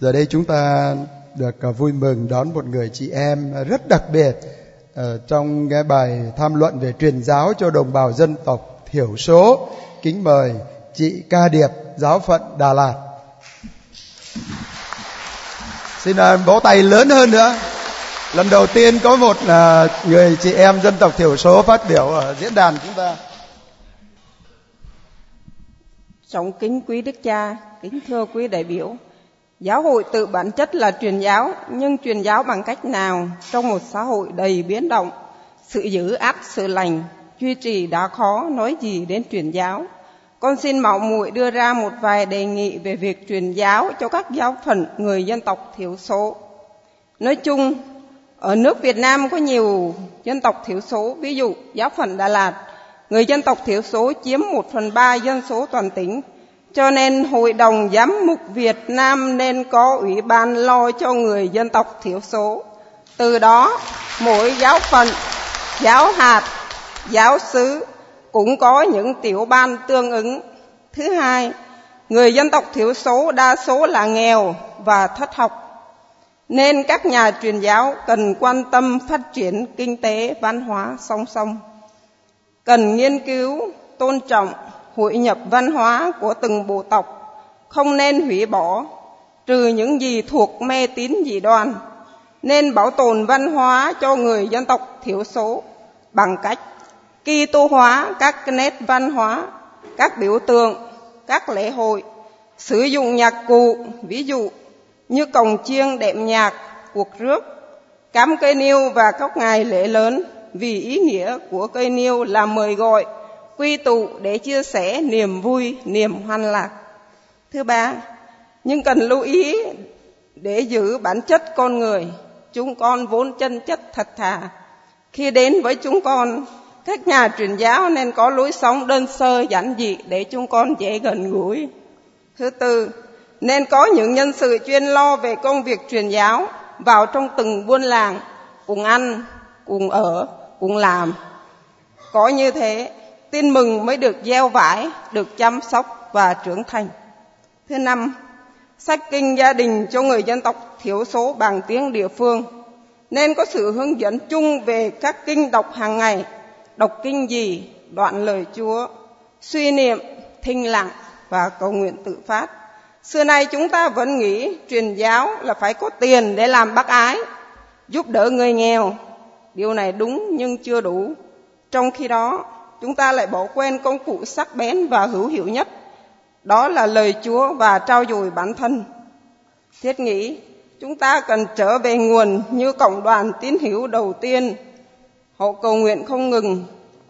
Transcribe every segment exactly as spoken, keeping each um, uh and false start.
Giờ đây chúng ta được vui mừng đón một người chị em rất đặc biệt trong cái bài tham luận về truyền giáo cho đồng bào dân tộc thiểu số. Kính mời chị Ca Điệp, giáo phận Đà Lạt. Xin vỗ tay lớn hơn nữa. Lần đầu tiên có một người chị em dân tộc thiểu số phát biểu ở diễn đàn chúng ta. Trọng kính quý đức cha, kính thưa quý đại biểu. Giáo hội tự bản chất là truyền giáo, nhưng truyền giáo bằng cách nào trong một xã hội đầy biến động? Sự giữ áp sự lành, duy trì đã khó, nói gì đến truyền giáo. Con xin mạo muội đưa ra một vài đề nghị về việc truyền giáo cho các giáo phận người dân tộc thiểu số. Nói chung, ở nước Việt Nam có nhiều dân tộc thiểu số, ví dụ giáo phận Đà Lạt, người dân tộc thiểu số chiếm một phần ba dân số toàn tỉnh. Cho nên Hội đồng Giám mục Việt Nam nên có ủy ban lo cho người dân tộc thiểu số. Từ đó, mỗi giáo phận, giáo hạt, giáo xứ cũng có những tiểu ban tương ứng. Thứ hai, người dân tộc thiểu số đa số là nghèo và thất học, nên các nhà truyền giáo cần quan tâm phát triển kinh tế văn hóa song song. Cần nghiên cứu, tôn trọng, hội nhập văn hóa của từng bộ tộc, không nên hủy bỏ, trừ những gì thuộc mê tín dị đoan. Nên bảo tồn văn hóa cho người dân tộc thiểu số bằng cách Kitô hóa các nét văn hóa, các biểu tượng, các lễ hội, sử dụng nhạc cụ, ví dụ như cồng chiêng, đệm nhạc, cuộc rước, cắm cây niêu và các ngày lễ lớn, vì ý nghĩa của cây niêu là mời gọi, quy tụ để chia sẻ niềm vui, niềm hoan lạc. Thứ ba, nhưng cần lưu ý để giữ bản chất con người, chúng con vốn chân chất thật thà. Khi đến với chúng con, các nhà truyền giáo nên có lối sống đơn sơ giản dị để chúng con dễ gần gũi. Thứ tư, nên có những nhân sự chuyên lo về công việc truyền giáo vào trong từng buôn làng, cùng ăn, cùng ở, cùng làm. Có như thế, tin mừng mới được gieo vải, được chăm sóc và trưởng thành. Thứ năm, sách kinh gia đình cho người dân tộc thiểu số bằng tiếng địa phương. Nên có sự hướng dẫn chung về các kinh đọc hàng ngày, đọc kinh gì, đoạn lời Chúa, suy niệm, thinh lặng và cầu nguyện tự phát. Xưa nay chúng ta vẫn nghĩ truyền giáo là phải có tiền để làm bác ái, giúp đỡ người nghèo. Điều này đúng nhưng chưa đủ. Trong khi đó, chúng ta lại bỏ quên công cụ sắc bén và hữu hiệu nhất, đó là lời Chúa và trau dồi bản thân. Thiết nghĩ, chúng ta cần trở về nguồn như cộng đoàn tín hữu đầu tiên. Họ cầu nguyện không ngừng.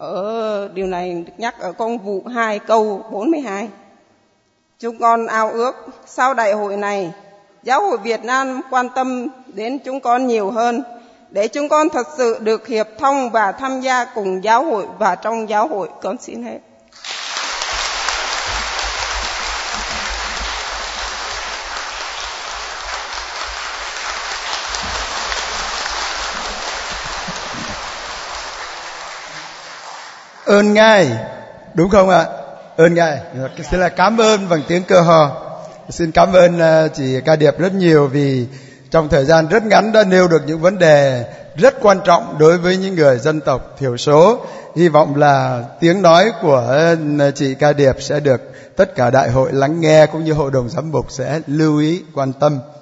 Ở điều này được nhắc ở Công vụ hai câu bốn mươi hai. Chúng con ao ước sau đại hội này, Giáo hội Việt Nam quan tâm đến chúng con nhiều hơn, để chúng con thật sự được hiệp thông và tham gia cùng giáo hội và trong giáo hội. Con xin hết. Ơn Ngài, đúng không ạ? Ơn Ngài. Xin là cảm ơn bằng tiếng cơ hò. Xin cảm ơn chị Ca Điệp rất nhiều vì trong thời gian rất ngắn đã nêu được những vấn đề rất quan trọng đối với những người dân tộc thiểu số. Hy vọng là tiếng nói của chị Ca Điệp sẽ được tất cả đại hội lắng nghe, cũng như hội đồng giám mục sẽ lưu ý, quan tâm.